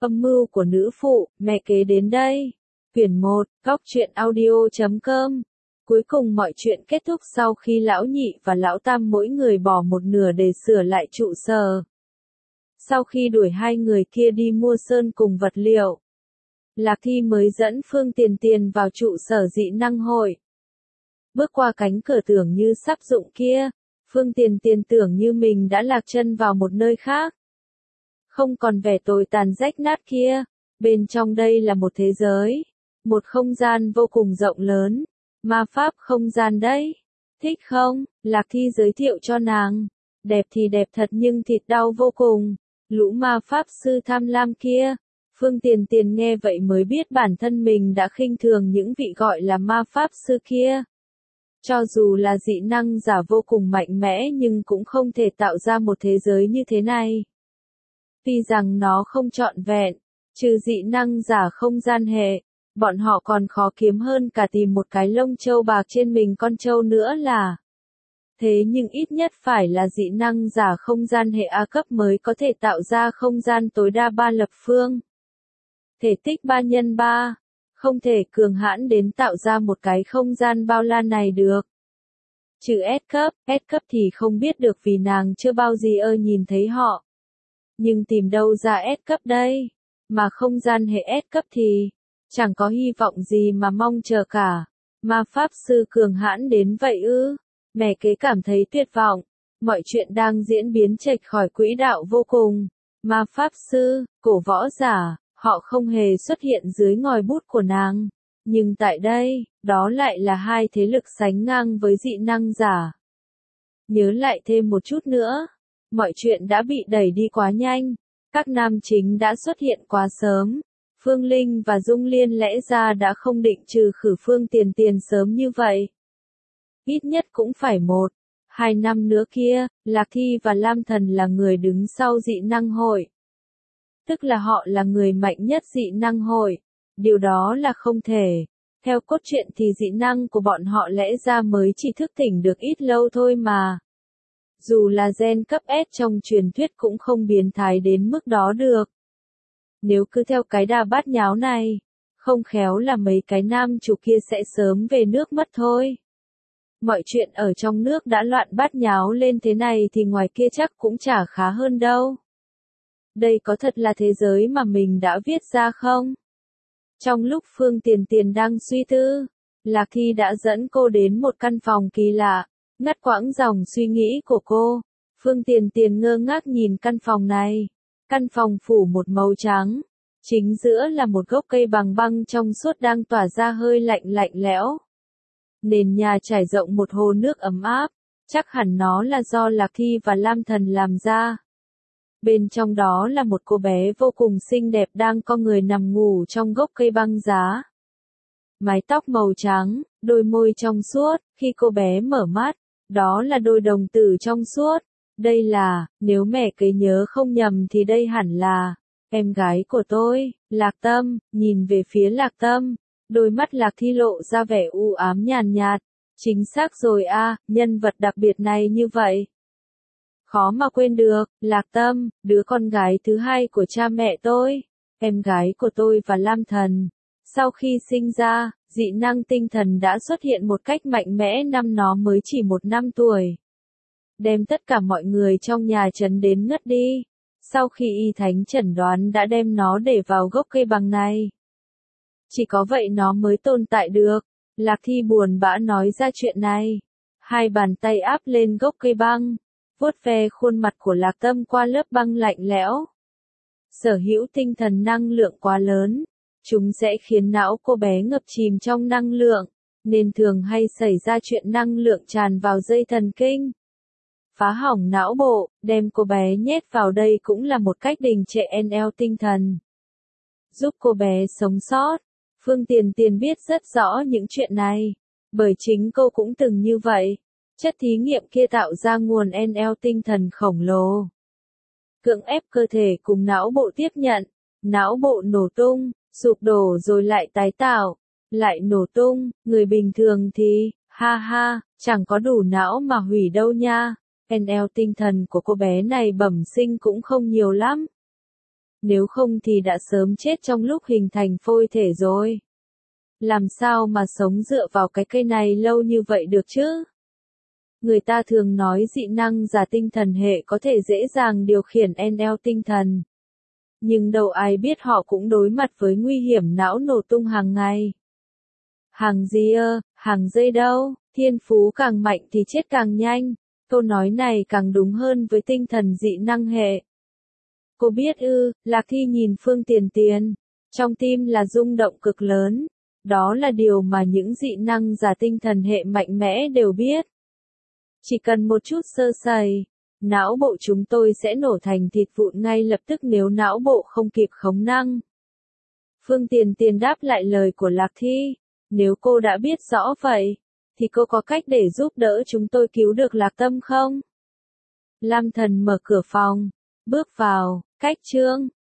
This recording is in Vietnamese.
Âm mưu của nữ phụ, mẹ kế đến đây. Quyển 1, Góc truyện audio.com. Cuối cùng mọi chuyện kết thúc sau khi lão nhị và lão tam mỗi người bỏ một nửa để sửa lại trụ sở. Sau khi đuổi hai người kia đi mua sơn cùng vật liệu, Lạc Thi mới dẫn Phương Tiền Tiền vào trụ sở dị năng hội. Bước qua cánh cửa tưởng như sắp dụng kia, Phương Tiền Tiền tưởng như mình đã lạc chân vào một nơi khác. Không còn vẻ tồi tàn rách nát kia, bên trong đây là một thế giới, một không gian vô cùng rộng lớn, ma pháp không gian đấy. Thích không? Lạc Thi giới thiệu cho nàng. Đẹp thì đẹp thật nhưng thịt đau vô cùng. Lũ ma pháp sư tham lam kia. Phương Tiền Tiền nghe vậy mới biết bản thân mình đã khinh thường những vị gọi là ma pháp sư kia. Cho dù là dị năng giả vô cùng mạnh mẽ nhưng cũng không thể tạo ra một thế giới như thế này. Tuy rằng nó không trọn vẹn, trừ dị năng giả không gian hệ, bọn họ còn khó kiếm hơn cả tìm một cái lông châu bạc trên mình con trâu nữa là. Thế nhưng ít nhất phải là dị năng giả không gian hệ A cấp mới có thể tạo ra không gian tối đa 3 lập phương. Thể tích 3 x 3, không thể cường hãn đến tạo ra một cái không gian bao la này được. Trừ S cấp thì không biết được vì nàng chưa bao giờ nhìn thấy họ. Nhưng tìm đâu ra S cấp đây, mà không gian hệ S cấp thì chẳng có hy vọng gì mà mong chờ cả. Ma pháp sư cường hãn đến vậy ư? Mẹ kế cảm thấy tuyệt vọng, mọi chuyện đang diễn biến chệch khỏi quỹ đạo vô cùng. Ma pháp sư, cổ võ giả, họ không hề xuất hiện dưới ngòi bút của nàng. Nhưng tại đây, đó lại là hai thế lực sánh ngang với dị năng giả. Nhớ lại thêm một chút nữa, mọi chuyện đã bị đẩy đi quá nhanh, các nam chính đã xuất hiện quá sớm. Phương Linh và Dung Liên lẽ ra đã không định trừ khử Phương Tiền Tiền sớm như vậy. Ít nhất cũng phải 1-2 năm nữa kia, Lạc Thi và Lam Thần là người đứng sau dị năng hội. Tức là họ là người mạnh nhất dị năng hội. Điều đó là không thể. Theo cốt truyện thì dị năng của bọn họ lẽ ra mới chỉ thức tỉnh được ít lâu thôi mà. Dù là gen cấp S trong truyền thuyết cũng không biến thái đến mức đó được. Nếu cứ theo cái đà bát nháo này, không khéo là mấy cái nam chủ kia sẽ sớm về nước mất thôi. Mọi chuyện ở trong nước đã loạn bát nháo lên thế này thì ngoài kia chắc cũng chả khá hơn đâu. Đây có thật là thế giới mà mình đã viết ra không? Trong lúc Phương Tiền Tiền đang suy tư, Lạc Thi đã dẫn cô đến một căn phòng kỳ lạ, ngắt quãng dòng suy nghĩ của cô. Phương Tiền Tiền ngơ ngác nhìn căn phòng này. Căn phòng phủ một màu trắng, chính giữa là một gốc cây bằng băng trong suốt đang tỏa ra hơi lạnh lạnh lẽo. Nền nhà trải rộng một hồ nước ấm áp, chắc hẳn nó là do Lạc Thi và Lam Thần làm ra. Bên trong đó là một cô bé vô cùng xinh đẹp đang co người nằm ngủ trong gốc cây băng giá. Mái tóc màu trắng, đôi môi trong suốt, khi cô bé mở mắt, đó là đôi đồng tử trong suốt. Đây là, nếu mẹ kế nhớ không nhầm thì đây hẳn là em gái của tôi. Lạc Tâm, nhìn về phía Lạc Tâm, đôi mắt Lạc Thi lộ ra vẻ u ám nhàn nhạt. Chính xác rồi a, nhân vật đặc biệt này như vậy. Khó mà quên được, Lạc Tâm, đứa con gái thứ hai của cha mẹ tôi, em gái của tôi và Lam Thần. Sau khi sinh ra, dị năng tinh thần đã xuất hiện một cách mạnh mẽ năm nó mới chỉ 1 năm tuổi. Đem tất cả mọi người trong nhà chấn đến ngất đi. Sau khi y thánh chẩn đoán đã đem nó để vào gốc cây băng này. Chỉ có vậy nó mới tồn tại được. Lạc Thi buồn bã nói ra chuyện này. Hai bàn tay áp lên gốc cây băng, vuốt ve khuôn mặt của Lạc Tâm qua lớp băng lạnh lẽo. Sở hữu tinh thần năng lượng quá lớn, chúng sẽ khiến não cô bé ngập chìm trong năng lượng, nên thường hay xảy ra chuyện năng lượng tràn vào dây thần kinh. Phá hỏng não bộ, đem cô bé nhét vào đây cũng là một cách đình trệ NL tinh thần. Giúp cô bé sống sót. Phương Tiền Tiền biết rất rõ những chuyện này, bởi chính cô cũng từng như vậy. Chất thí nghiệm kia tạo ra nguồn NL tinh thần khổng lồ. Cưỡng ép cơ thể cùng não bộ tiếp nhận, não bộ nổ tung, sụp đổ rồi lại tái tạo, lại nổ tung, người bình thường thì, ha ha, chẳng có đủ não mà hủy đâu nha. NL tinh thần của cô bé này bẩm sinh cũng không nhiều lắm. Nếu không thì đã sớm chết trong lúc hình thành phôi thể rồi. Làm sao mà sống dựa vào cái cây này lâu như vậy được chứ? Người ta thường nói dị năng giả tinh thần hệ có thể dễ dàng điều khiển NL tinh thần. Nhưng đâu ai biết họ cũng đối mặt với nguy hiểm não nổ tung hàng ngày. Hàng gì ơ, hàng dây đâu, thiên phú càng mạnh thì chết càng nhanh. Câu nói này càng đúng hơn với tinh thần dị năng hệ. Cô biết ư, Lạc Thi nhìn Phương Tiền Tiền. Trong tim là rung động cực lớn. Đó là điều mà những dị năng giả tinh thần hệ mạnh mẽ đều biết. Chỉ cần một chút sơ sẩy, não bộ chúng tôi sẽ nổ thành thịt vụn ngay lập tức nếu não bộ không kịp khống năng. Phương Tiền Tiền đáp lại lời của Lạc Thi. Nếu cô đã biết rõ vậy, thì cô có cách để giúp đỡ chúng tôi cứu được Lạc Tâm không? Lam Thần mở cửa phòng, bước vào, cách chương